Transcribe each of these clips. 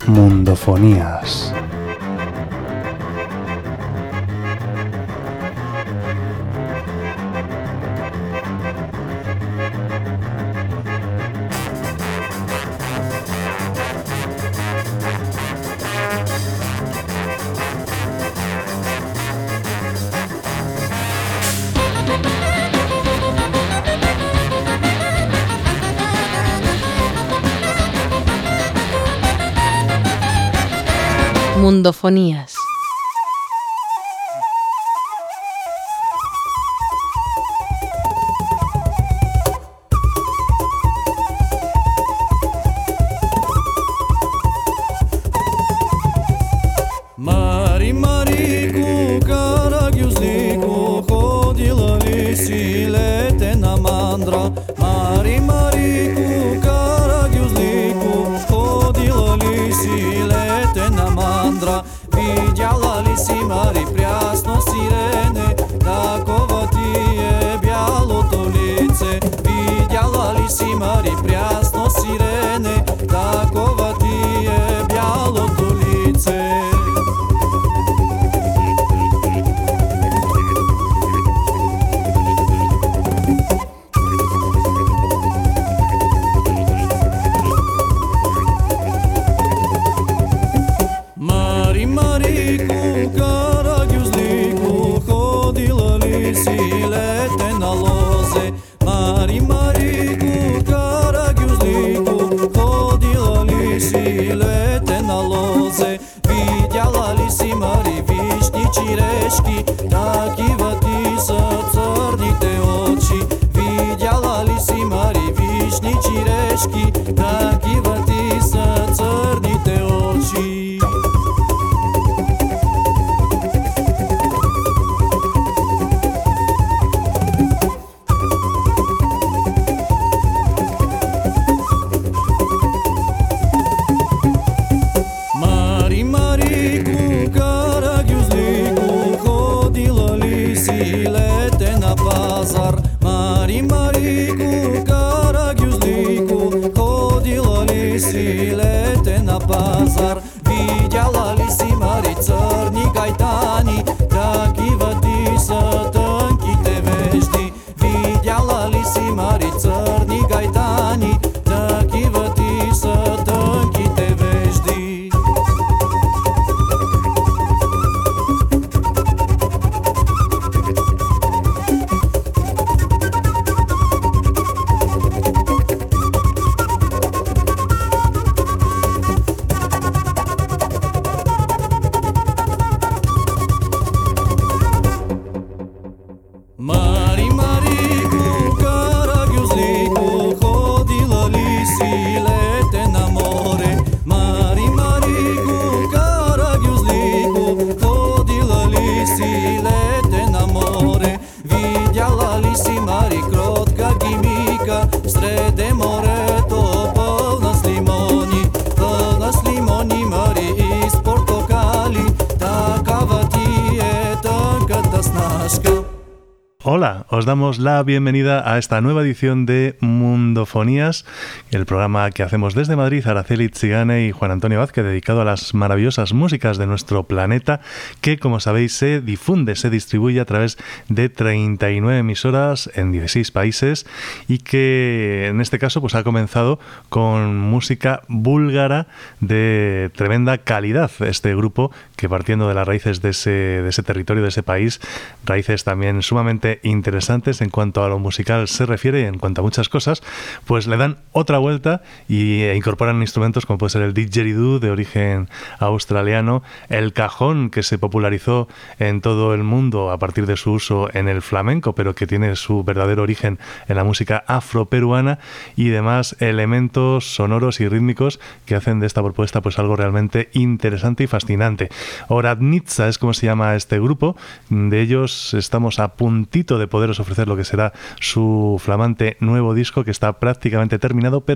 Mundofonías. Mundofonías. Мари, Марику, карагюзлику, ходила ли си летена мандра? Мари, Марику, карагюзлику, ходила ли си летена мандра? Видяла ли си, Мари, прясно сирене, такова ти е бялото лице? Видяла ли си, Мари, прясно сирене, такова ти е бялото лице? Мари, Марику, карагюзлику, ходила ли си летена лозе? Мари, Марику, карагюзлику, ходила ли си летена лозе? Видяла ли си, Мари, вишни черешки, такива ти са църните очи? Видяла ли си, Мари, вишни черешки, такива ти са църните очи? Мари, Марику, карагюзлику, ходила ли си летена пазар? Мари, Марику, карагюзлику, ходила ли си летена пазар? Видяла ли си, Мари, църни гайтани, такива ти са тънките вежди? Видяла ли си, Мари, църни гайтани, такива ти са тънките вежди? Мари, Марику, карагюзлику, ходила ли си летена море? Мари, Марику, карагюзлику, ходила ли си летена море? Видяла ли си, Мари, кротка гимика, среде морето пълна с лимони, Мари, и с портокали, такава ти е тънката снашка. Hola, os damos la bienvenida a esta nueva edición de Mundofonías, el programa que hacemos desde Madrid, Araceli Tsigane y Juan Antonio Vázquez, dedicado a las maravillosas músicas de nuestro planeta, que, como sabéis, se difunde, se distribuye a través de 39 emisoras en 16 países y que, en este caso, pues ha comenzado con música búlgara de tremenda calidad. Este grupo que, partiendo de las raíces de ese territorio, de ese país, raíces también sumamente interesantes en cuanto a lo musical se refiere y en cuanto a muchas cosas, pues le dan otra vuelta e incorporan instrumentos como puede ser el didgeridoo, de origen australiano, el cajón, que se popularizó en todo el mundo a partir de su uso en el flamenco, pero que tiene su verdadero origen en la música afroperuana, y demás elementos sonoros y rítmicos que hacen de esta propuesta pues algo realmente interesante y fascinante. Oradnitsa es como se llama este grupo. De ellos estamos a puntito de poderos ofrecer lo que será su flamante nuevo disco, que está prácticamente terminado, pero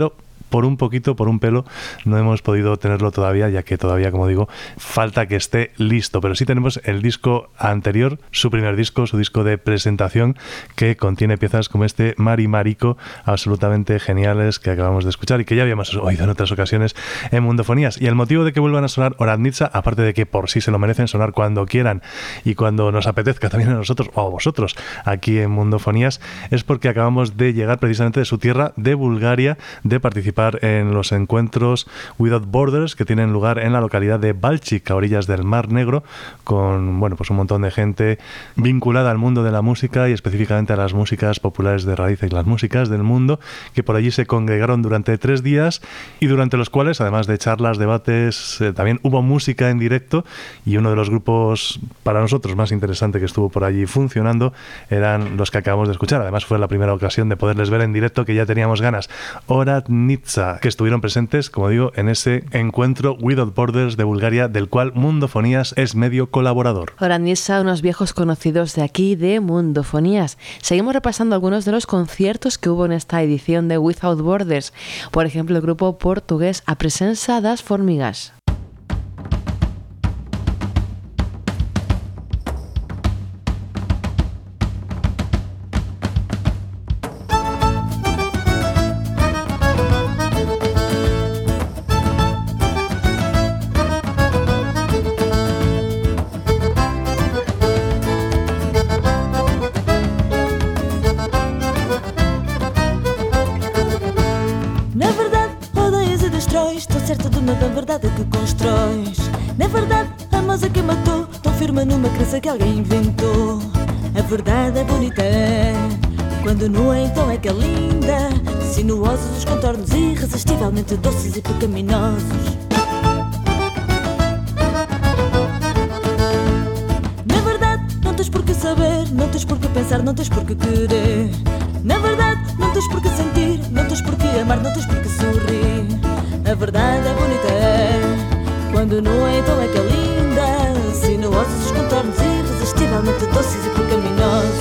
por un poquito, por un pelo, no hemos podido tenerlo todavía, ya que todavía, como digo, falta que esté listo. Pero sí tenemos el disco anterior, su primer disco, su disco de presentación, que contiene piezas como este Mari Marico, absolutamente geniales, que acabamos de escuchar y que ya habíamos oído en otras ocasiones en Mundofonías. Y el motivo de que vuelvan a sonar Oradnitsa, aparte de que por sí se lo merecen sonar cuando quieran y cuando nos apetezca también a nosotros o a vosotros aquí en Mundofonías, es porque acabamos de llegar precisamente de su tierra, de Bulgaria, de participar en los encuentros Without Borders que tienen lugar en la localidad de Balchik, a orillas del Mar Negro, con pues un montón de gente vinculada al mundo de la música y específicamente a las músicas populares de raíz y las músicas del mundo, que por allí se congregaron durante 3 días y durante los cuales, además de charlas, debates, también hubo música en directo, y uno de los grupos para nosotros más interesante que estuvo por allí funcionando eran los que acabamos de escuchar. Además fue la primera ocasión de poderles ver en directo, que ya teníamos ganas. Oradnitsa, que estuvieron presentes, como digo, en ese encuentro Without Borders de Bulgaria, del cual Mundofonías es medio colaborador. Oradnitsa, unos viejos conocidos de aquí de Mundofonías. Seguimos repasando algunos de los conciertos que hubo en esta edición de Without Borders. Por ejemplo, el grupo portugués A Presença das Formigas. Estou certa de uma bem verdade que constróis. Na verdade, a moça que matou tão firme numa crença que alguém inventou. A verdade é bonita, é. Quando nua, então é que é linda. Sinuosos os contornos, irresistivelmente doces e pecaminosos. Na verdade, não tens por que saber, não tens por que pensar, não tens por que querer. Na verdade, não tens por que sentir, não tens por que amar, não tens por que sorrir. A verdade é bonita, é. Quando nua, então é que é linda. Sinuosos os contornos, irresistivelmente doces e pecaminosos.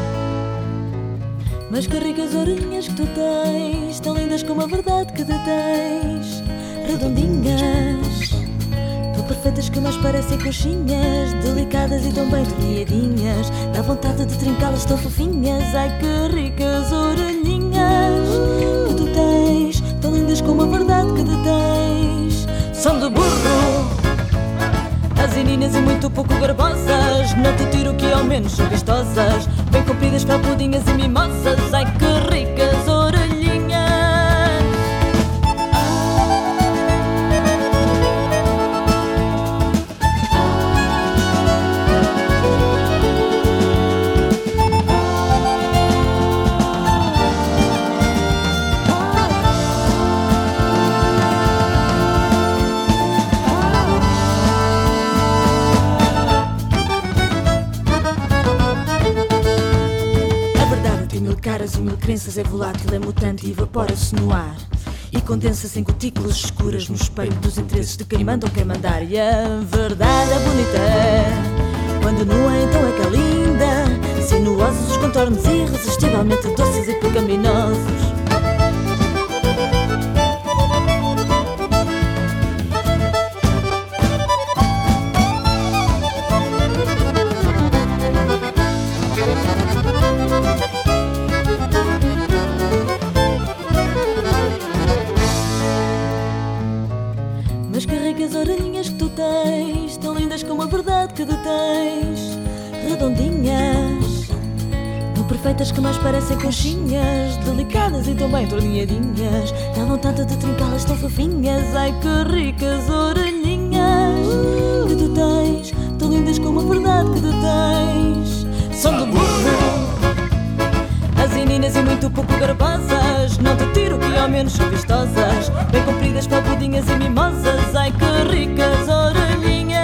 Mas que ricas orelhinhas que tu tens, tão lindas como a verdade que detens. Redondinhas, tão perfeitas que mais parecem coxinhas. Delicadas e tão bem torneadinhas. Dá vontade de trincá-las tão fofinhas. Ai que ricas orelhinhas que tu tens, tão lindas como a verdade que detens. São de burro as ininas e muito pouco garbosas. Não te tiro que ao menos são vistosas, bem compridas, felpudinhas e mimosas. Ai que ricas orelhinhas. Caras e mil crenças, é volátil, é mutante e evapora-se no ar. E condensa-se em gotículas escuras no espelho dos interesses de quem manda ou quer mandar. E a verdade é bonita, é. Quando nua, então é que é linda. Sinuosos os contornos, irresistivelmente doces e pecaminosos. Orelhinhas que tu tens, tão lindas como a verdade que detens. Redondinhas, tão perfeitas que mais parecem conchinhas. Delicadas e tão bem torneadinhas. Dá vontade de trincá-las tão fofinhas. Ai que ricas orelhinhas que tu tens, tão lindas como a verdade que detens. São de burro as ininas e muito pouco garbosas. Não te tiro que ao menos são vistosas, bem compridas, felpudinhas e mimosas. Ai que ricas orelhinhas.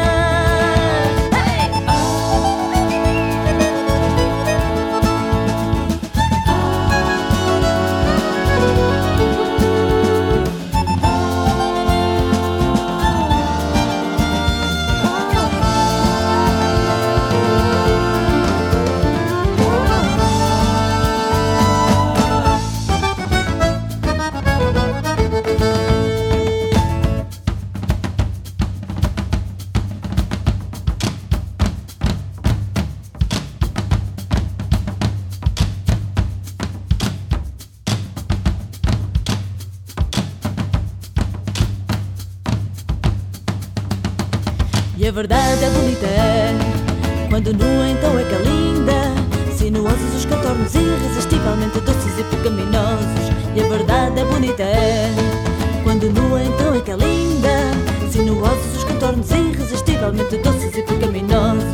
E a verdade é bonita, é quando nua então é que é linda. Sinuosos os contornos, irresistivelmente doces e pecaminosos. E a verdade é bonita, é quando nua então é que é linda. Sinuosos os contornos, irresistivelmente doces e pecaminosos.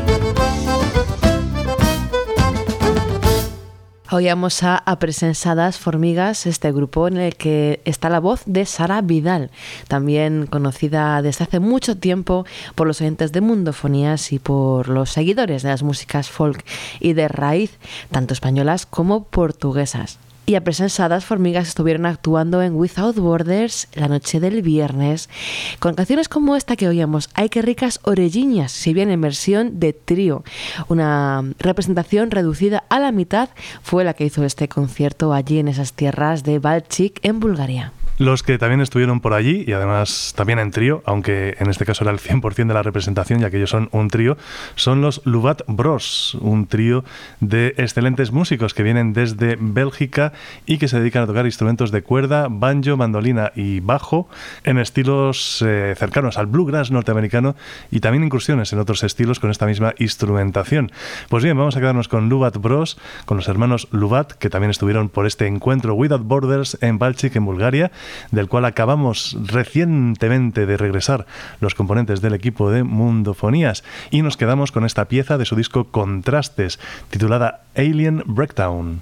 Oíamos a Apresensadas Formigas, este grupo en el que está la voz de Sara Vidal, también conocida desde hace mucho tiempo por los oyentes de Mundofonías y por los seguidores de las músicas folk y de raíz, tanto españolas como portuguesas. Y Apresensadas Formigas estuvieron actuando en Without Borders la noche del viernes con canciones como esta que oíamos, Ay que ricas orelliñas, si bien en versión de trío. Una representación reducida a la mitad fue la que hizo este concierto allí en esas tierras de Balchik, en Bulgaria. Los que también estuvieron por allí, y además también en trío, aunque en este caso era el 100% de la representación, ya que ellos son un trío, son los Luvat Bros, un trío de excelentes músicos que vienen desde Bélgica y que se dedican a tocar instrumentos de cuerda, banjo, mandolina y bajo, en estilos cercanos al bluegrass norteamericano y también incursiones en otros estilos con esta misma instrumentación. Pues bien, vamos a quedarnos con Luvat Bros, con los hermanos Luvat, que también estuvieron por este encuentro Without Borders en Balchik, en Bulgaria, del cual acabamos recientemente de regresar los componentes del equipo de Mundofonías, y nos quedamos con esta pieza de su disco Contrastes, titulada Alien Breakdown.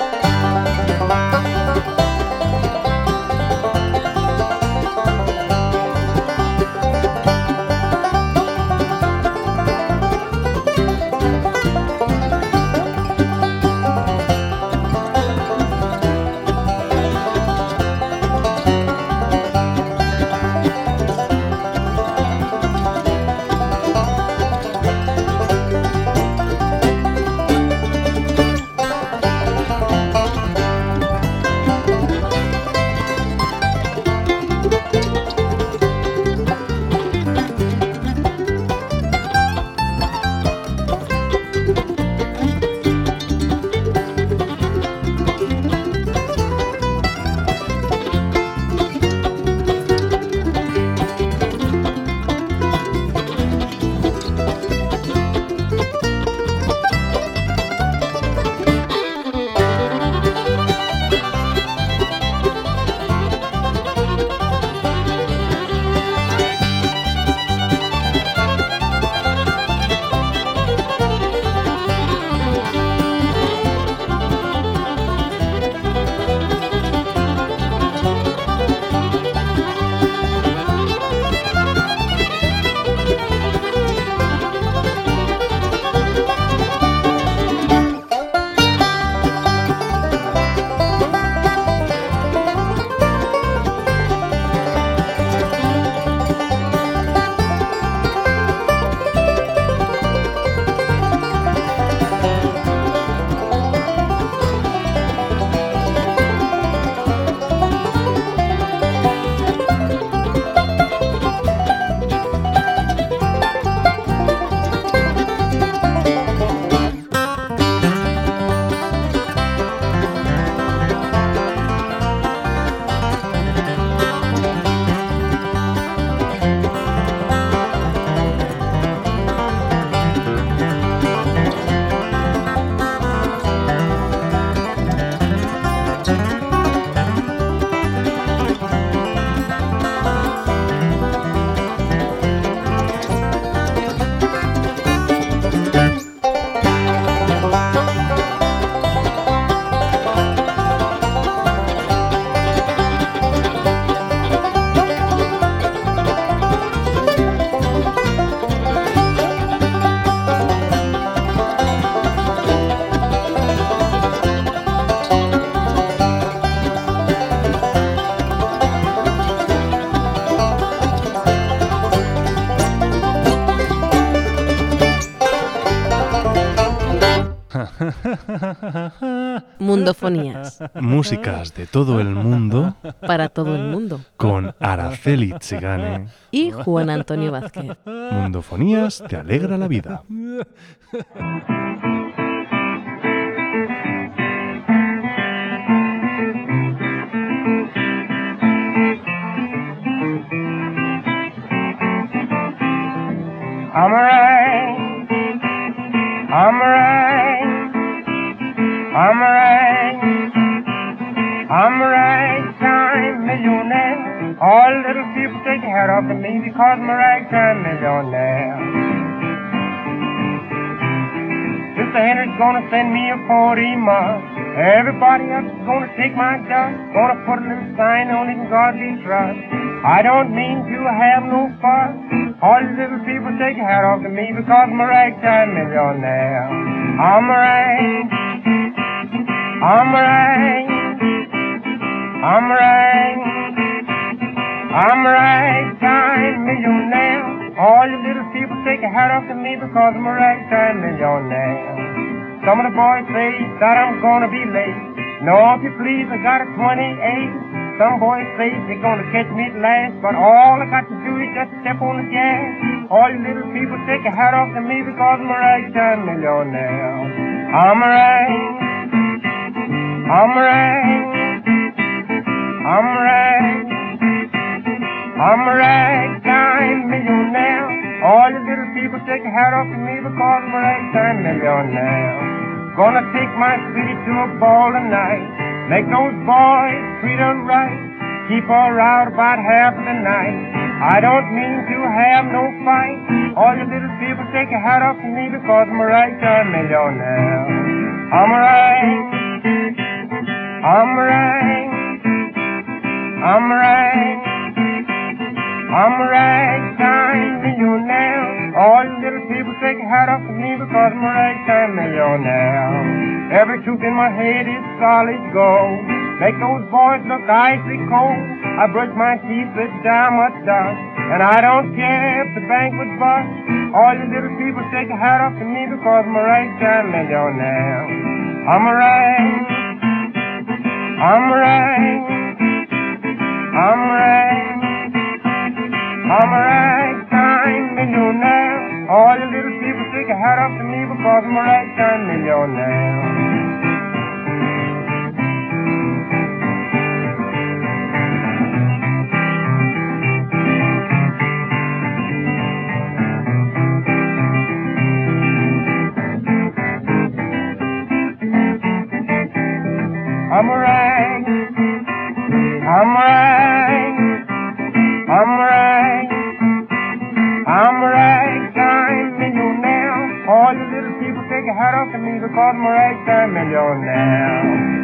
Mundofonías. Músicas de todo el mundo. Para todo el mundo. Con Araceli Tzigane. Y Juan Antonio Vázquez. Mundofonías te alegra la vida. I'm a rag, I'm a rag, I'm a rag, I'm a ragtime millionaire. All little people take their hat off to me because I'm a ragtime millionaire. Mr. Henry's gonna send me a 40 mark. Everybody else is gonna take my job. Gonna put a little sign on it in godly trust. I don't mean to have no fuss. All the little people take a hat off to me because I'm a ragtime millionaire. I'm a rag, I'm a rag, I'm a rag, I'm a ragtime millionaire. All the little people take a hat off to me because I'm a ragtime millionaire. Some of the boys say that I'm gonna be late. No, if you please, I got a 28. Some boys say they're gonna catch me at last, but all I got to do is just step on the gas. All you little people take a hat off to me because I'm a ragtime millionaire. I'm a rag, I'm a rag, I'm a rag, I'm a ragtime millionaire. All you little people take a hat off to me because I'm a ragtime millionaire. Gonna take my city to a ball tonight. Make those boys treat her right. Keep her out about half the night. I don't mean to have no fight. All you little people take a hat off to me because I'm a ragtime millionaire. I'm a rag, I'm a rag, I'm a rag, I'm a ragtime millionaire. All you little people take a hat off to me because I'm a ragtime millionaire. Every tooth in my head is solid gold. Make those boys look icy cold. I brush my teeth with diamond dust, and I don't care if the bank would bust. All you little people take a hat off to me because I'm a ragtime millionaire. I'm a rag, I'm a rag, I'm a rag, I'm a ragtime millionaire. All you little people take a hat off to me because I'm a ragtime millionaire. I'm a rag, I'm a rag, I'm a rag, I'm a ragtime millionaire. All you little people take a hat off to me because I'm a ragtime millionaire.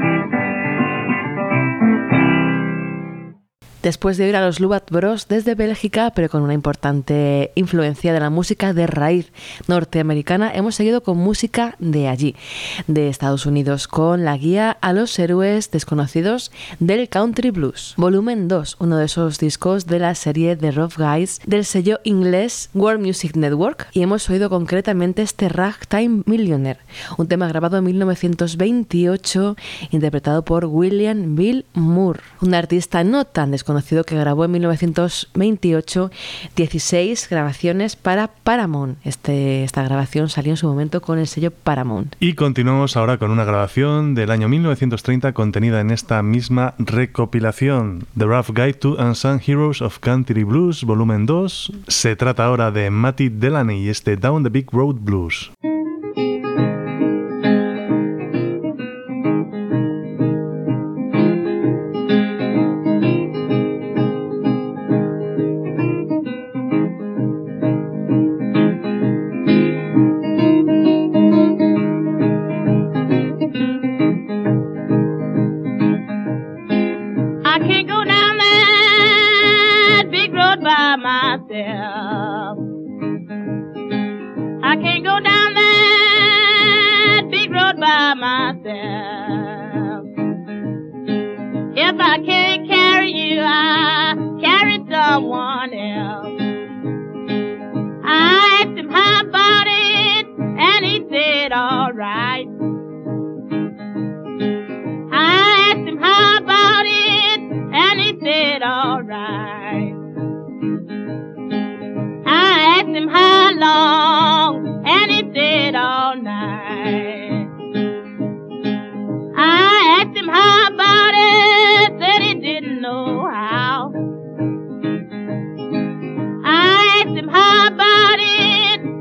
Después de oír a los Lubat Bros desde Bélgica, pero con una importante influencia de la música de raíz norteamericana, hemos seguido con música de allí, de Estados Unidos, con la guía a los héroes desconocidos del country blues. Volumen 2, uno de esos discos de la serie The Rough Guys del sello inglés World Music Network, y hemos oído concretamente este Ragtime Millionaire, un tema grabado en 1928, interpretado por William Bill Moore, un artista no tan desconocido que grabó en 1928 16 grabaciones para Paramount. Esta grabación salió en su momento con el sello Paramount. Y continuamos ahora con una grabación del año 1930 contenida en esta misma recopilación, The Rough Guide to Unsung Heroes of Country Blues, volumen 2. Se trata ahora de Matty Delaney y este Down the Big Road Blues. I can't go down that big road by myself. If I can't carry you, I carry someone else. I asked him how about it, and he said all right. I asked him how about it, and he said all right. I asked him how long, and he said all night. I asked him how about it, said he didn't know how. I asked him how about it,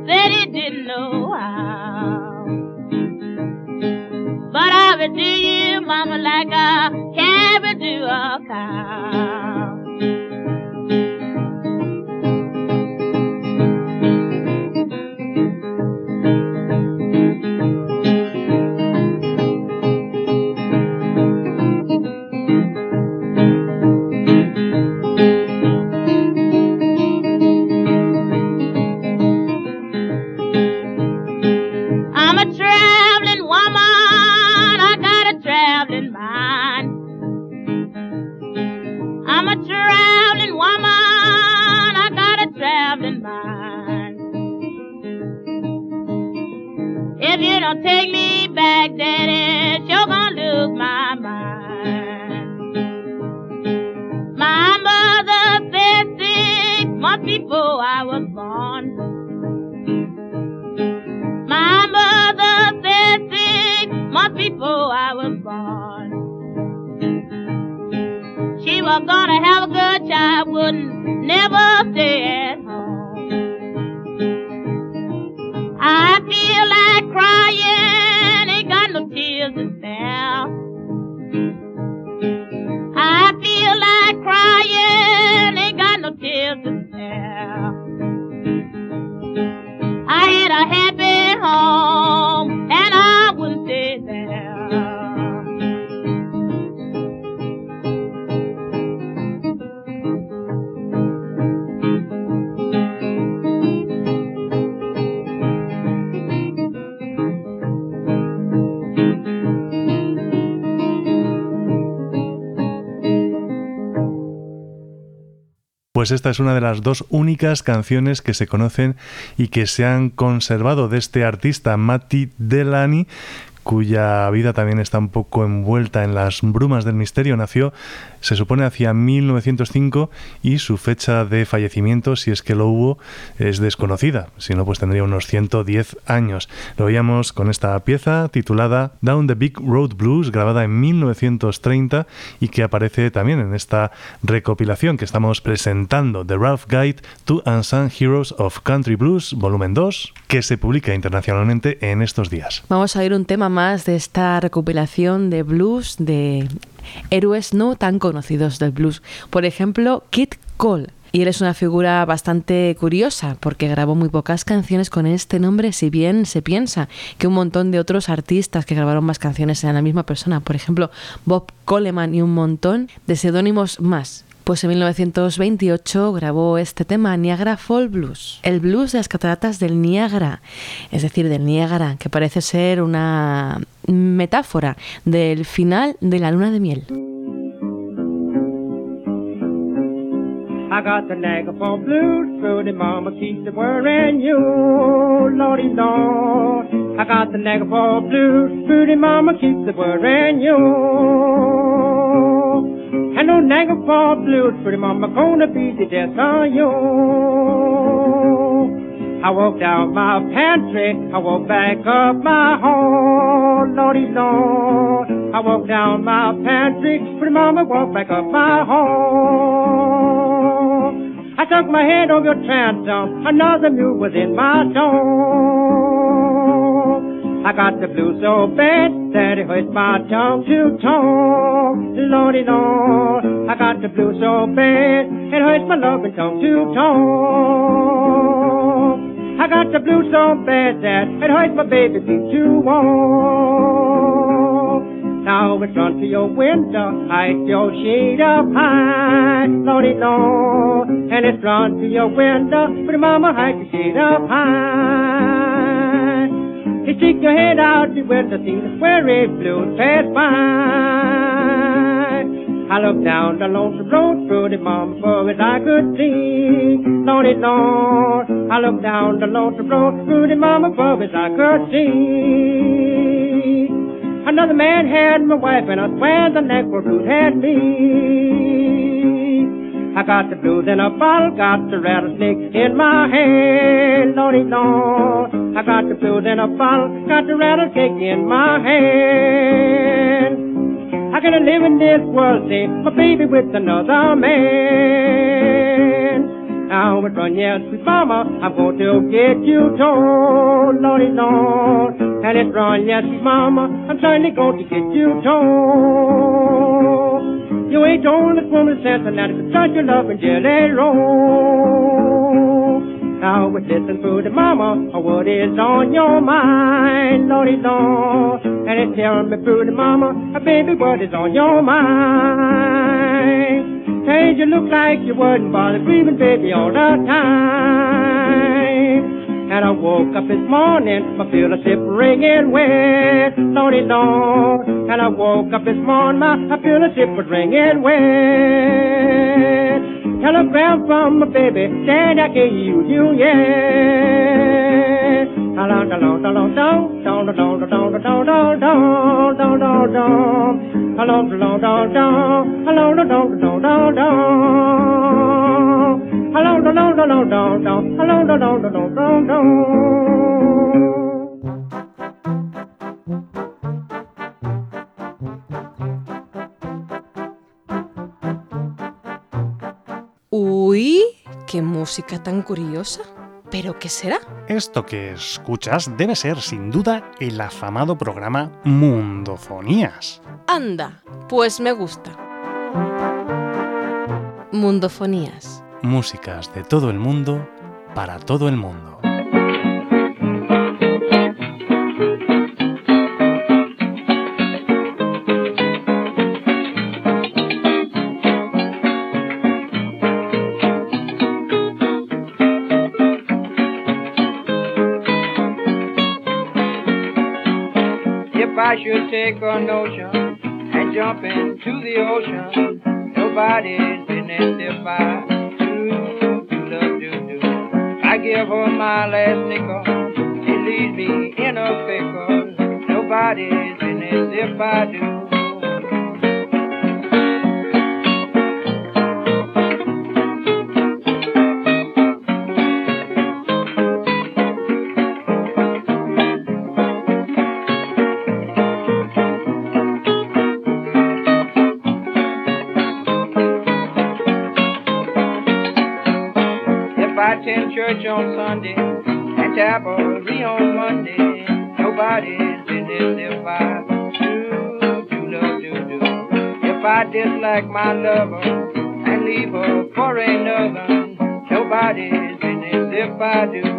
in mind. If you don't take me back, Daddy, you're gonna lose my mind. My mother said 6 months before I was born. My mother said 6 months before I was born. She was gonna have a good child, wouldn't never stay at home. I feel like crying, ain't got no tears to spare. I feel like crying, ain't got no tears to spare. I had a happy home, and I wouldn't stay there. Pues esta es una de las 2 únicas canciones que se conocen y que se han conservado de este artista, Matty Delaney, cuya vida también está un poco envuelta en las brumas del misterio. Nació, se supone, hacia 1905 y su fecha de fallecimiento, si es que lo hubo, es desconocida. Si no, pues tendría unos 110 años. Lo veíamos con esta pieza titulada Down the Big Road Blues, grabada en 1930 y que aparece también en esta recopilación que estamos presentando, The Rough Guide to Unsung Heroes of Country Blues, volumen 2, que se publica internacionalmente en estos días. Vamos a oír un tema más de esta recopilación de blues de héroes no tan conocidos del blues. Por ejemplo, Kid Cole. Y él es una figura bastante curiosa porque grabó muy pocas canciones con este nombre, si bien se piensa que un montón de otros artistas que grabaron más canciones eran la misma persona. Por ejemplo, Bob Coleman y un montón de seudónimos más. Pues en 1928 grabó este tema, Niagara Fall Blues, el blues de las cataratas del Niágara, es decir, del Niágara, que parece ser una metáfora del final de la luna de miel. I got the Niagara Fall Blues, Fruity Mama keeps worrying you, Lordy Lord. I got the Niagara Fall Blues, Fruity Mama keeps worrying you. And no Niagara Fall Blues, Fruity Mama gonna be the death of you. I walked out my pantry, I walked back up my hall, Lordy Lord. I walked down my pantry, Fruity Mama walked back up my hall. I stuck my head over your transom, another mule was in my door. I got the blues so bad that it hurts my tongue to talk, Lordy Lord. I got the blues so bad it hurts my loving tongue to talk. I got the blues so bad that it hurts my baby feet to walk. Now it's run to your window, hide your shade up high, Lordy Lord. And it's run to your window, but mama hide your shade up high. You stick your head out the window, see the square blues pass by. I looked down the lonesome road, Fruity Mama, for as I could see, Lordy Lord. I looked down the lonesome road, Fruity Mama, for as I could see. Another man had my wife, and I swear the neck for Fruit had me. I got the blues in a bottle, got the rattlesnake in my hand, Lordy Lord. I got the blues in a bottle, got the rattlesnake in my hand. I gotta live in this world, say, my baby with another man. Now it's run, yes, sweet mama, I'm going to get you told, Lordy Lord. And it's run, yes, sweet mama, I'm certainly going to get you told. You ain't told this woman since, and that it's such a loving jelly roll. Now it's listen to the mama, what is on your mind, Lordy Lord. And it's telling me through the mama, baby, what is on your mind. Change you look like you wouldn't bother grieving, baby, all the time. And I woke up this morning, my fellowship ringing wet, Lordy Lord. And I woke up this morning, my fellowship was ringing wet. Telegram from my baby, said I can use you, yeah. Along, along, along, down, down, down, down, down, down, down, down, down, down, down. Along, along, down, down, along, down, down, down, down, down. Along, down, down, down, down, down, along, down, down, down, down, down. Uy, qué música tan curiosa. ¿Pero qué será? Esto que escuchas debe ser, sin duda, el afamado programa Mundofonías. Anda, pues me gusta. Mundofonías. Músicas de todo el mundo, para todo el mundo. I should take a notion and jump into the ocean. Nobody's business if I do. I give her my last nickel, she leaves me in a pickle. Nobody's business if I do. Attend church on Sunday and cavalry on Monday. Nobody's business if I do. If I dislike my lover and leave her for another, nobody's business if I do.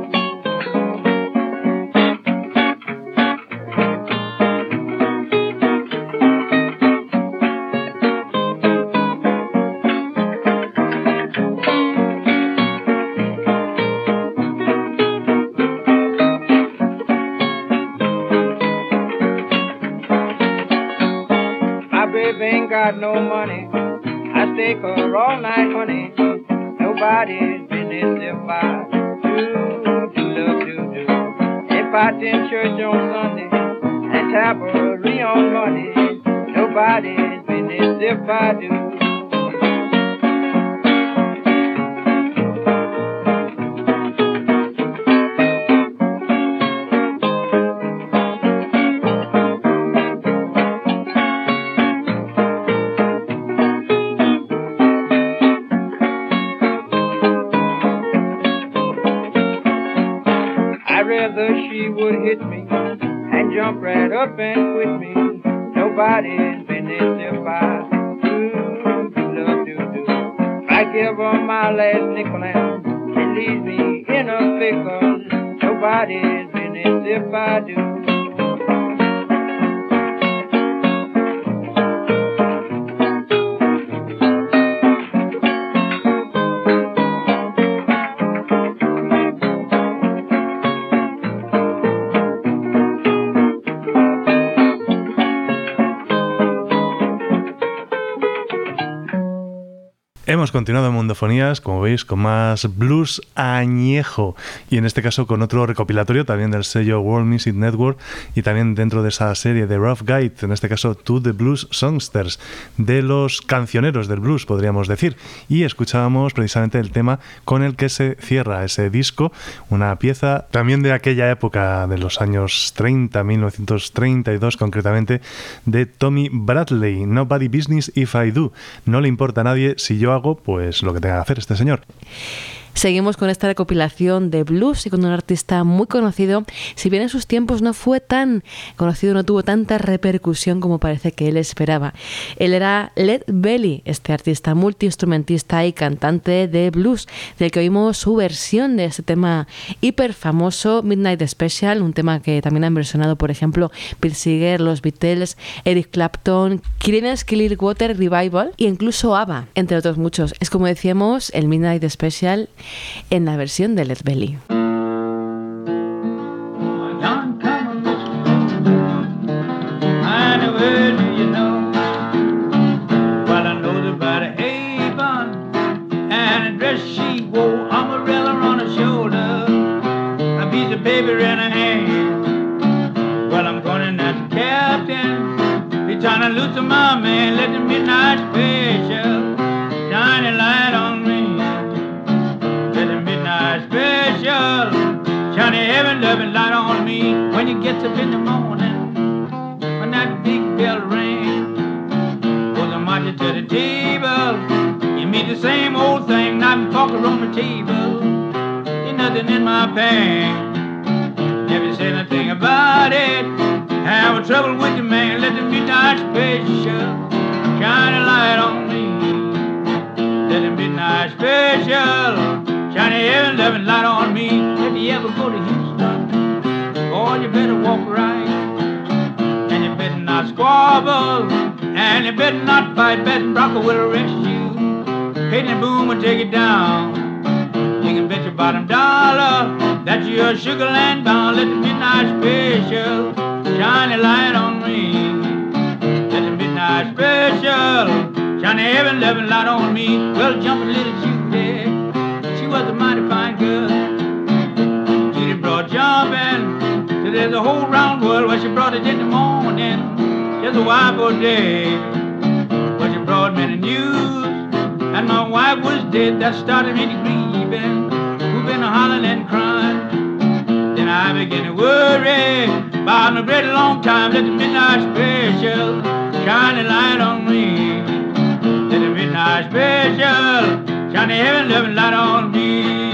Got no money, I stake her all night, honey. Nobody's business if I do. If I attend church on Sunday and cavalry on Monday, nobody's business if I do. She would hit me and jump right up and quit me. Nobody's business if I do. I give her my last nickel and she leaves me in a pickle. Nobody's business if I do. Hemos continuado en Mundofonías, como veis, con más blues añejo y en este caso con otro recopilatorio también del sello World Music Network y también dentro de esa serie de Rough Guide, en este caso To the Blues Songsters, de los cancioneros del blues, podríamos decir. Y escuchábamos precisamente el tema con el que se cierra ese disco, una pieza también de aquella época de los años 30, 1932 concretamente, de Tommy Bradley, Nobody Business If I Do. No le importa a nadie si yo hago pues lo que tenga que hacer este señor. Seguimos con esta recopilación de blues y con un artista muy conocido. Si bien en sus tiempos no fue tan conocido, no tuvo tanta repercusión como parece que él esperaba. Él era Lead Belly, este artista multiinstrumentista y cantante de blues, del que oímos su versión de este tema hiper famoso, Midnight Special, un tema que también han versionado, por ejemplo, Bill Seeger, los Beatles, Eric Clapton, Creedence Clearwater Revival e incluso ABBA, entre otros muchos. Es, como decíamos, el Midnight Special en la versión de Lead Belly. And piece of paper in her hand. Well, I'm going as a captain, be trying to loosen my man, let the midnight special shine a light on me. Let the midnight special shine a heaven loving light on me. When you get up in the morning, when that big bell rings, goes a marching to the table. You meet the same old thing, knife and fork on the table. Ain't nothing in my pants. Never said anything about it. Have a trouble with the man. Let the midnight special shine a light on me. Let the midnight special shine a heaven loving light on me. If you ever go to Houston, boy, you better walk right, and you better not squabble, and you better not fight. Bed and Bronco will arrest you. Hit the boom and take it down. You can bet your bottom dollar that you're Sugar Land bound. Let the midnight special shine a light on me. Let the midnight special shine a heaven loving light on me. Well, jumping little Judy, she was a mighty fine girl. Judy brought jumping, so there's a whole round world. Well, she brought it in the morning, just a wife for a day. Well, she brought many news, and my wife was dead. That started me to grieving, who've been hollering and crying. Then I began to worry about a great long time. Let the midnight special shine a light on me. Let the midnight special shine a heaven loving light on me.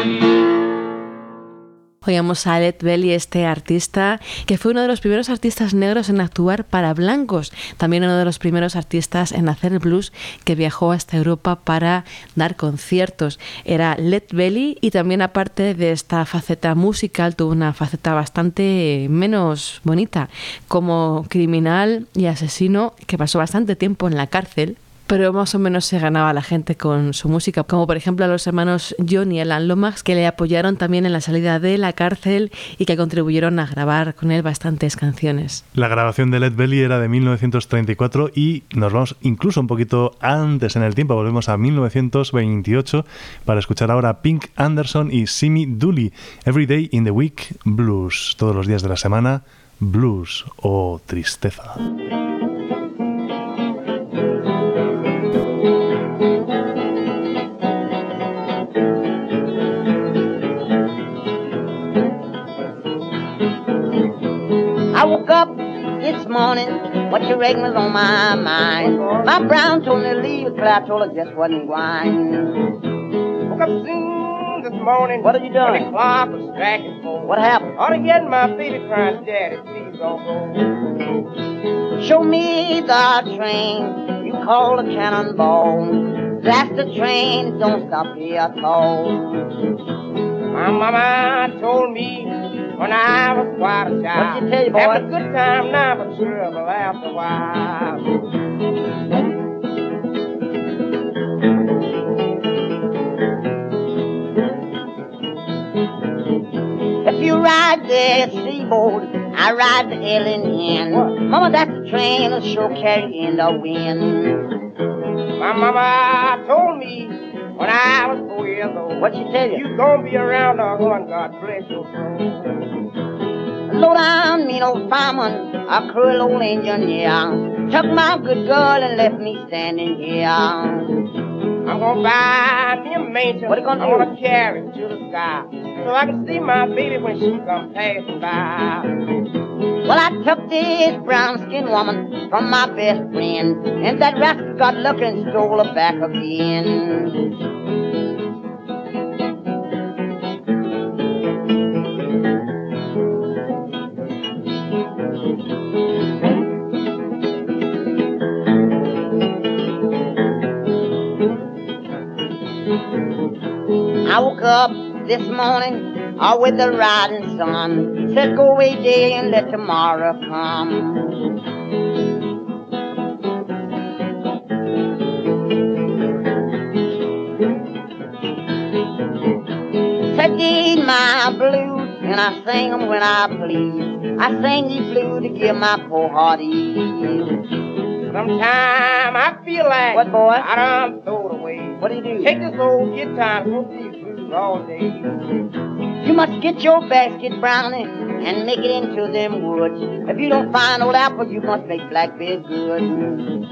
Oíamos a Lead Belly, este artista que fue uno de los primeros artistas negros en actuar para blancos, también uno de los primeros artistas en hacer blues, que viajó hasta Europa para dar conciertos. Era Lead Belly, y también, aparte de esta faceta musical, tuvo una faceta bastante menos bonita como criminal y asesino, que pasó bastante tiempo en la cárcel, pero más o menos se ganaba a la gente con su música, como por ejemplo a los hermanos John y Alan Lomax, que le apoyaron también en la salida de la cárcel y que contribuyeron a grabar con él bastantes canciones. La grabación de Lead Belly era de 1934 y nos vamos incluso un poquito antes en el tiempo, volvemos a 1928 para escuchar ahora a Pink Anderson y Simi Dooley, Every Day in the Week Blues, todos los días de la semana, blues o tristeza. I woke up this morning, what you reckon was on my mind? My brown told me to leave, but I told her just wasn't wine. Woke up soon this morning. What are you doing? When the clock was striking 4. What happened? Ought to get my baby crying, Daddy, please don't go. Show me the train you call the cannonball. That's the train, don't stop here at all. My mama told me when I was quite a child. What'd she tell you, boy? Having a good time now, but trouble after a while. If you ride the seaboard, I ride the LNN. Mama, that's the train that'll sure carry in the wind. My mama told me when I was 4 years old. What'd she tell you? You gonna be around the horn, God bless your soul. Low down, mean old fireman, a cruel old engine, yeah. Took my good girl and left me standing here. I'm gonna buy me a mansion. What are you gonna do? I'm gonna carry it to the sky, so I can see my baby when she comes passing by. Well, I took this brown-skinned woman from my best friend, and that rascal got lucky and stole her back again. I woke up this morning with the riding sun. Said go away day and let tomorrow come. Said these my blues and I sing them when I please. I sing these blues to give my poor heart ease. Sometime I feel like what, boy? I done throw it away. What do you do? Take this old guitar and go these blues all day. You must get your basket, Brownie, and make it into them woods. If you don't find old apples, you must make blackberry good.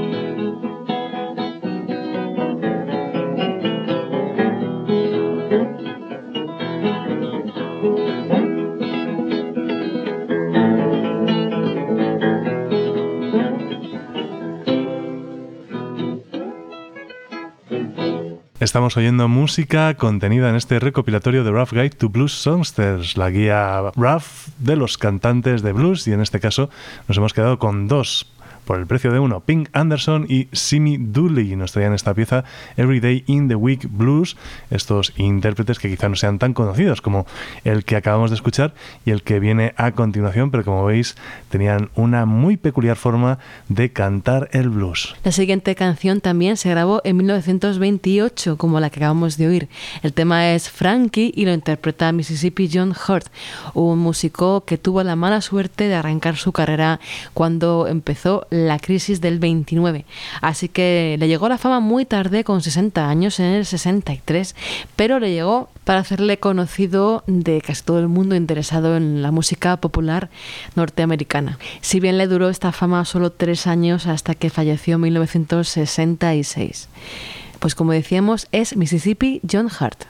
Estamos oyendo música contenida en este recopilatorio de Rough Guide to Blues Songsters, la guía rough de los cantantes de blues, y en este caso nos hemos quedado con dos, por el precio de uno, Pink Anderson y Simi Dooley. Nos traían esta pieza Every Day in the Week Blues, estos intérpretes que quizá no sean tan conocidos como el que acabamos de escuchar y el que viene a continuación, pero como veis tenían una muy peculiar forma de cantar el blues. La siguiente canción también se grabó en 1928, como la que acabamos de oír. El tema es Frankie y lo interpreta Mississippi John Hurt, un músico que tuvo la mala suerte de arrancar su carrera cuando empezó la crisis del 29, así que le llegó la fama muy tarde, con 60 años, en el 63, pero le llegó para hacerle conocido de casi todo el mundo interesado en la música popular norteamericana. Si bien le duró esta fama solo 3 años, hasta que falleció en 1966. Pues como decíamos, es Mississippi John Hurt.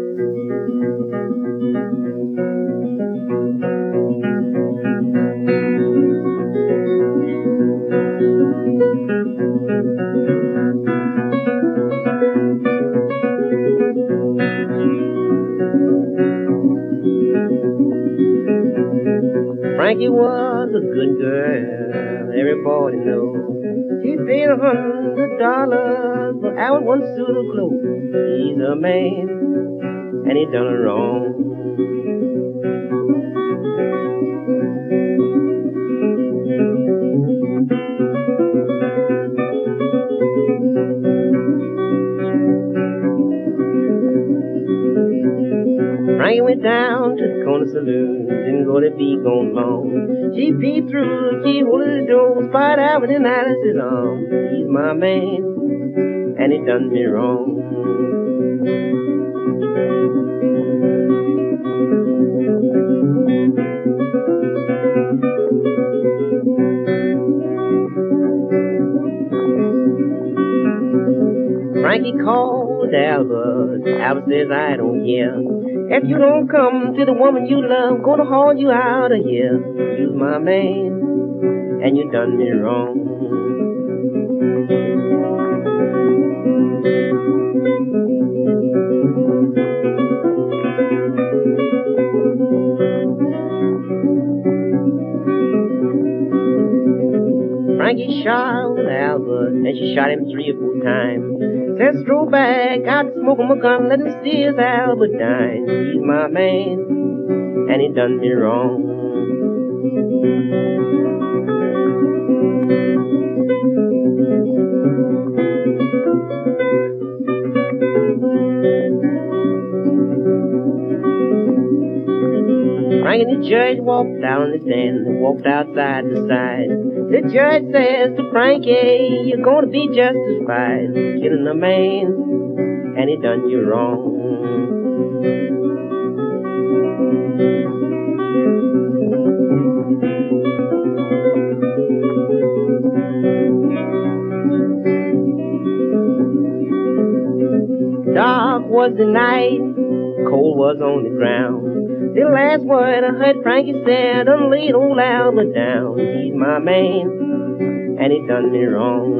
Frankie was a good girl, everybody knows. She paid $100 for out one suit of clothes. He's a man, and he done her wrong. Frankie went down to the corner saloon, didn't go to be gone long. She peeped through the keyhole of the door, spied out within Alice's arms. He's my man, and he done me wrong. Frankie called Albert. Albert says, I don't hear. If you don't come to the woman you love, gonna haul you out of here. You're my man, and you done me wrong. Frankie shot Albert, and she shot him 3 or 4 times. Said, stroll back, I'd smoke him a gun, let him see his Albert dine. He's my man, and he done me wrong. Frankie and the judge walked down the stand and walked outside the side. The judge says to Frankie, you're gonna be justified, killing a man, and he done you wrong. Dark was the night, cold was on the ground. The last word I heard Frankie said, done laid old Albert down. He's my man, and he done me wrong.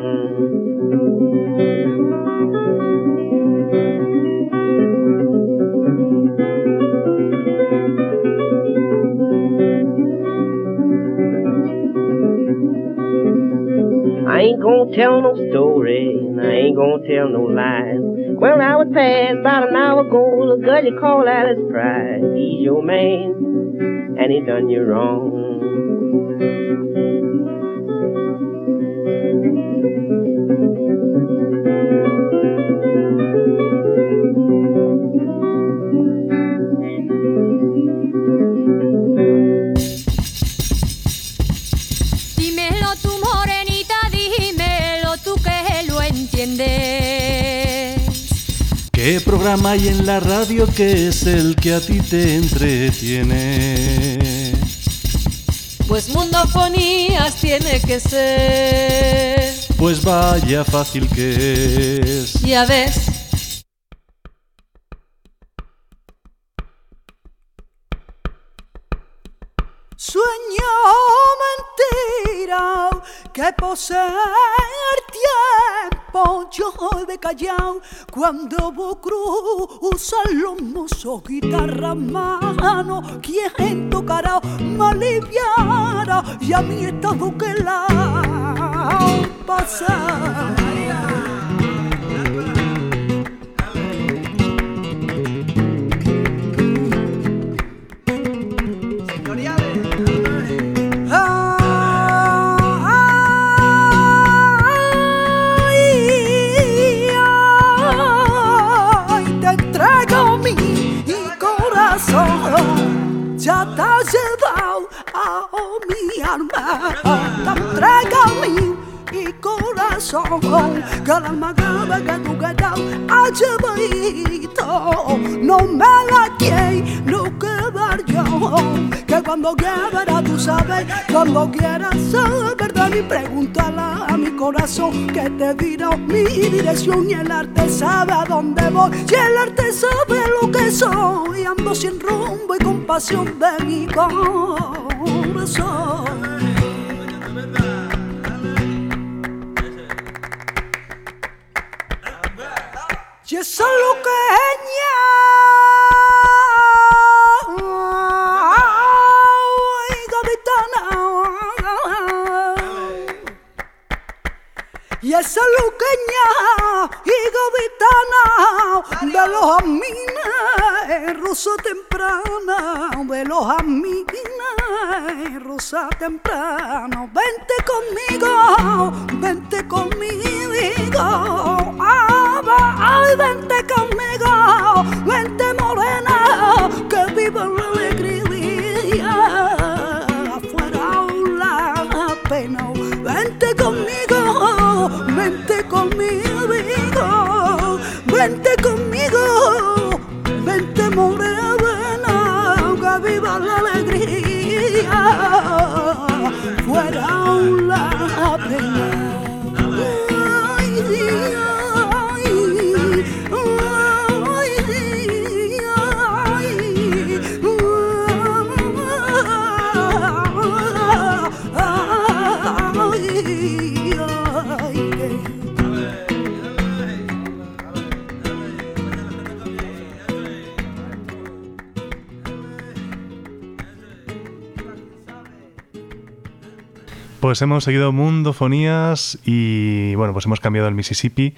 I ain't gonna tell no story, and I ain't gonna tell no lies. Well, I was past about an hour ago, the girl you call Alice Pride. He's your man, and he done you wrong. Dímelo tú, morenita, dímelo tú que lo entiendes. ¿Qué programa programa hay en la radio que es el que a ti te entretiene? Pues Mundofonías tiene que ser. Pues vaya fácil que es. Ya ves. Sueño mentira que posee el tiempo. Yo he callado cuando vos cruzas los mozos, guitarra mano. ¿Quién tocará? Me aliviará y a mi estado que la pasa. Ya te has llevado a mi alma, te entrega mi corazón, que el alma grave que tú que te has llevado, no me la quiero quedar yo, que cuando quiera tú sabes, cuando quieras saber de mí, pregúntale a mi corazón, que te dirá mi dirección, y el arte sabe a dónde voy, y el arte sabe lo que soy, ando sin rumbo y con pasión de mi corazón. Y eso es lo que y esa luqueña y gavitana de los amines, rosa temprana, de los amines, rosa temprana. Vente conmigo, ay, vente conmigo, vente morena, que viva la alegría, afuera la pena. Vente conmigo, vente conmigo, vente morena, que viva la alegría, fuera la pena. Pues hemos seguido Mundofonías y bueno, pues hemos cambiado el Mississippi,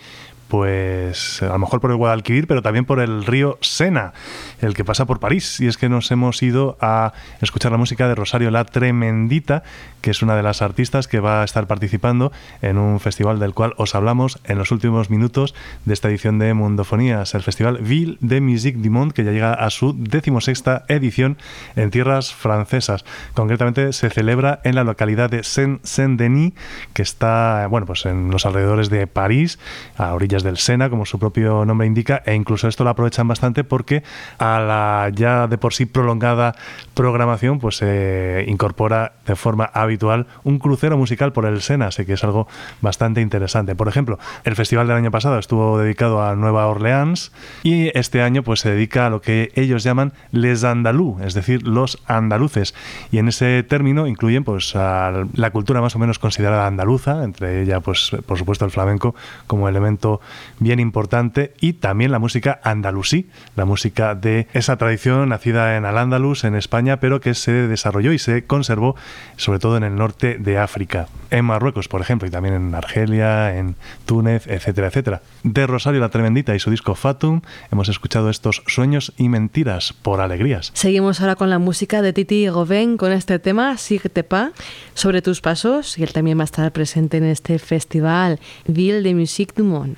pues a lo mejor por el Guadalquivir, pero también por el río Sena, el que pasa por París. Y es que nos hemos ido a escuchar la música de Rosario La Tremendita, que es una de las artistas que va a estar participando en un festival del cual os hablamos en los últimos minutos de esta edición de Mundofonías, el festival Ville de Musique du Monde, que ya llega a su 16ª edición en tierras francesas. Concretamente se celebra en la localidad de Saint-Denis, que está, bueno, pues en los alrededores de París, a orillas del Sena, como su propio nombre indica, e incluso esto lo aprovechan bastante porque a la ya de por sí prolongada programación pues se incorpora de forma habitual un crucero musical por el Sena, así que es algo bastante interesante. Por ejemplo, el festival del año pasado estuvo dedicado a Nueva Orleans y este año pues se dedica a lo que ellos llaman les andalous, es decir, los andaluces, y en ese término incluyen pues a la cultura más o menos considerada andaluza, entre ella pues por supuesto el flamenco como elemento bien importante, y también la música andalusí, la música de esa tradición nacida en Al-Ándalus, en España, pero que se desarrolló y se conservó sobre todo en el norte de África, en Marruecos, por ejemplo, y también en Argelia, en Túnez, etcétera, etcétera. De Rosario La Tremendita y su disco Fatum hemos escuchado estos Sueños y Mentiras por Alegrías. Seguimos ahora con la música de Titi Gauvin con este tema Sigue pas, sobre tus pasos, y él también va a estar presente en este festival Ville de Musique du Monde.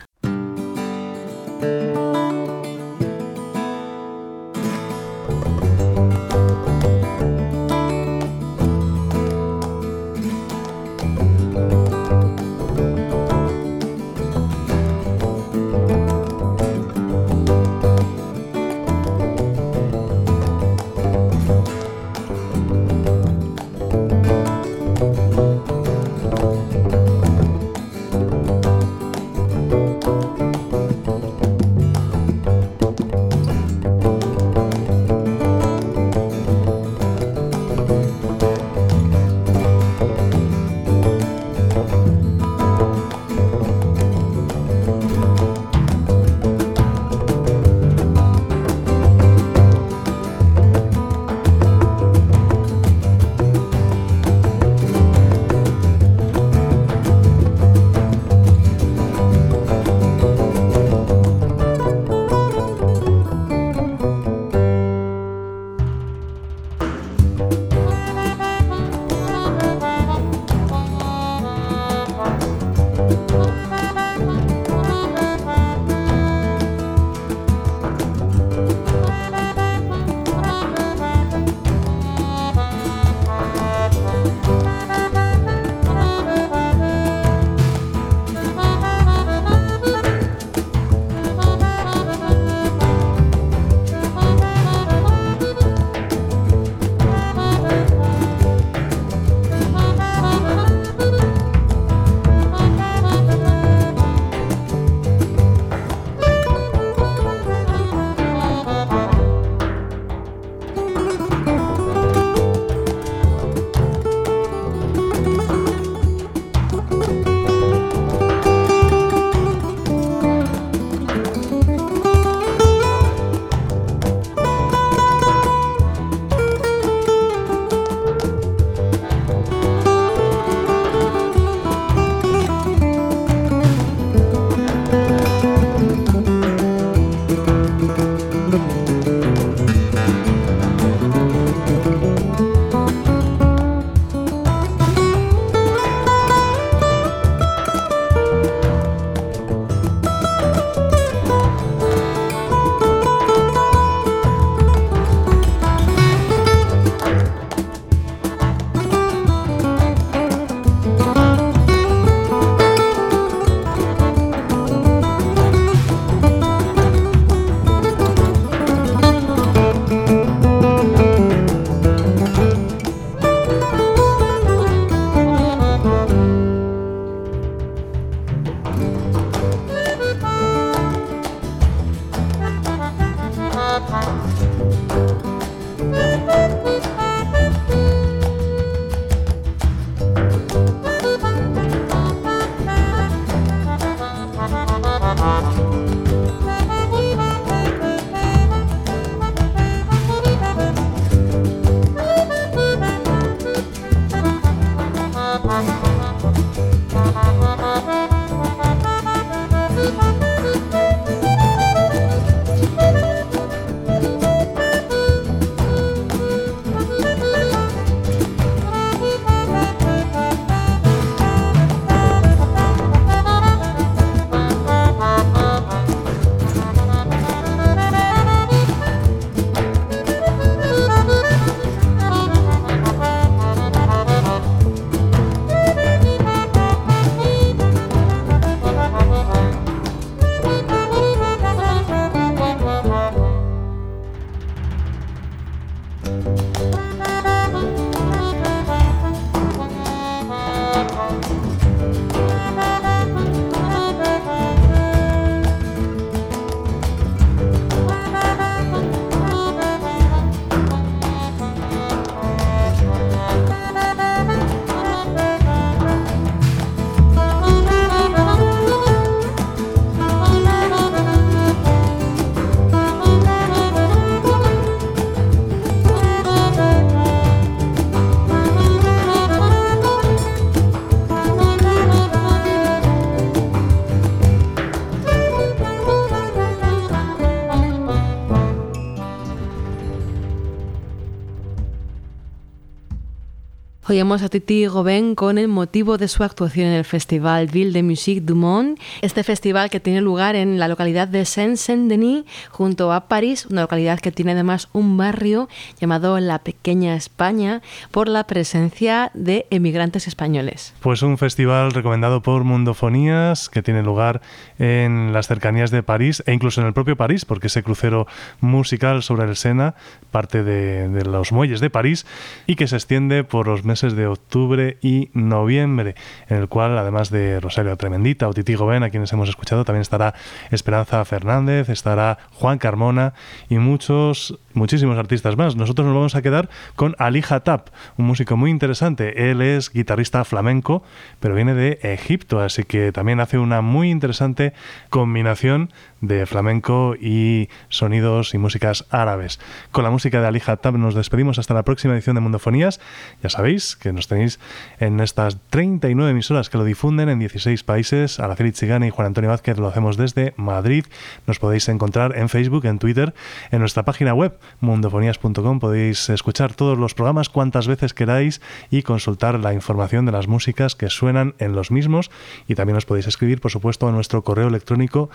Oímos a Titi Robben con el motivo de su actuación en el festival Ville de Musique du Monde, este festival que tiene lugar en la localidad de Saint-Saint-Denis, junto a París, una localidad que tiene además un barrio llamado La Pequeña España, por la presencia de emigrantes españoles. Pues un festival recomendado por Mundofonías, que tiene lugar en las cercanías de París, e incluso en el propio París, porque ese crucero musical sobre el Sena parte de los muelles de París, y que se extiende por los meses de octubre y noviembre, en el cual, además de Rosario Tremendita o Titi Robben, a quienes hemos escuchado, también estará Esperanza Fernández, estará Juan Carmona y muchísimos artistas más. Nosotros nos vamos a quedar con Ali Hatab, un músico muy interesante. Él es guitarrista flamenco, pero viene de Egipto, así que también hace una muy interesante combinación de flamenco y sonidos y músicas árabes. Con la música de Ali Hatab nos despedimos hasta la próxima edición de Mundofonías. Ya sabéis que nos tenéis en estas 39 emisoras que lo difunden en 16 países. Araceli Tzigane y Juan Antonio Vázquez lo hacemos desde Madrid. Nos podéis encontrar en Facebook, en Twitter, en nuestra página web mundofonías.com. Podéis escuchar todos los programas cuantas veces queráis y consultar la información de las músicas que suenan en los mismos, y también os podéis escribir, por supuesto, a nuestro correo electrónico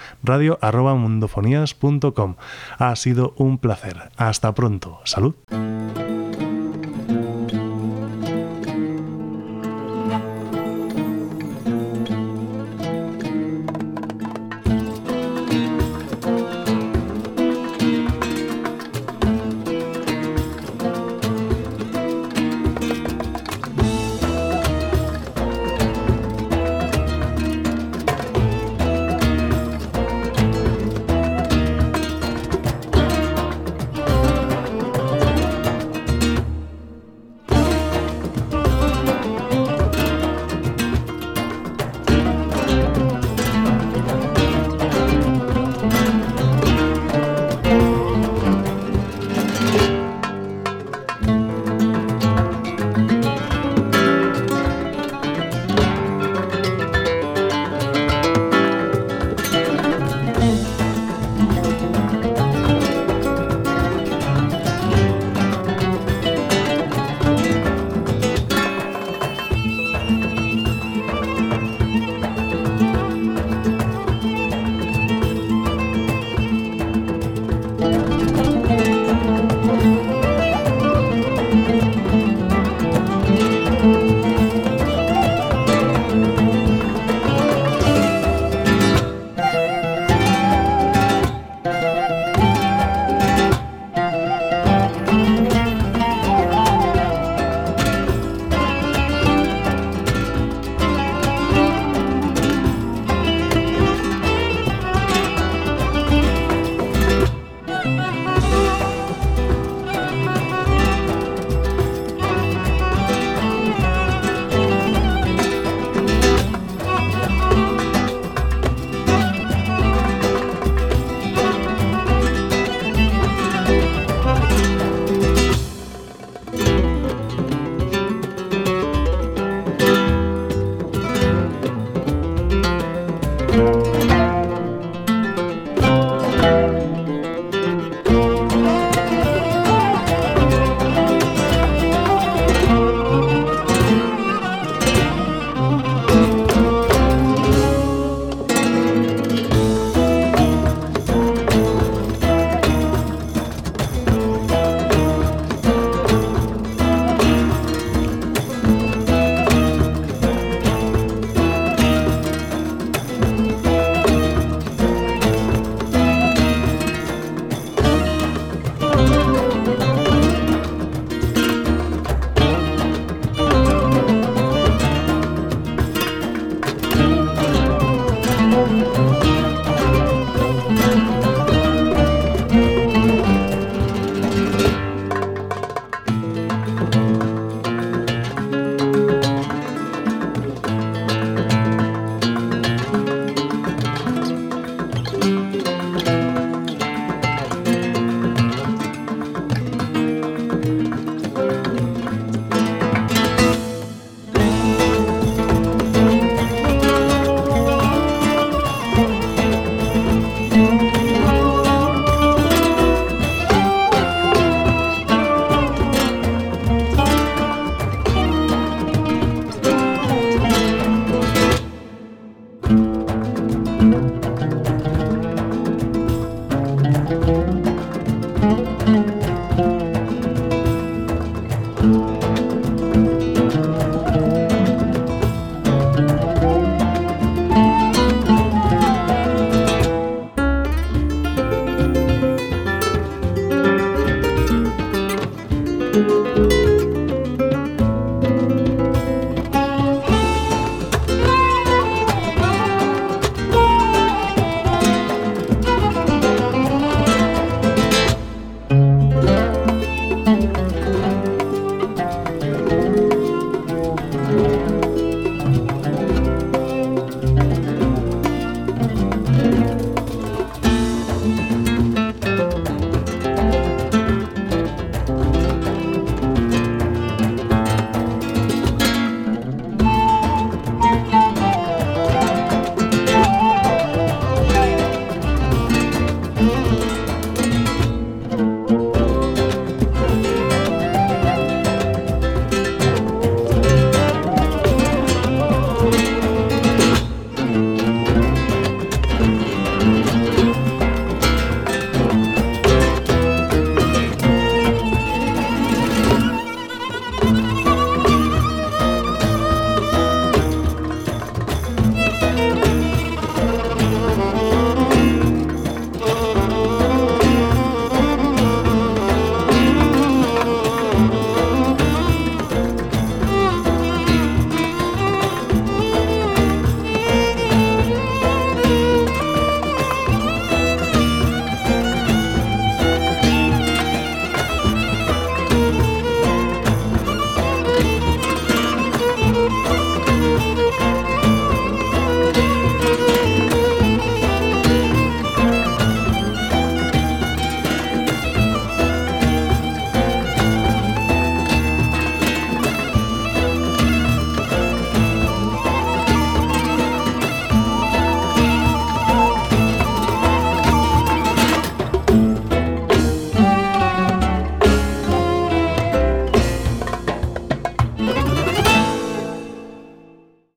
radio@mundofonías.com. Ha sido un placer. Hasta pronto. Salud. Thank you.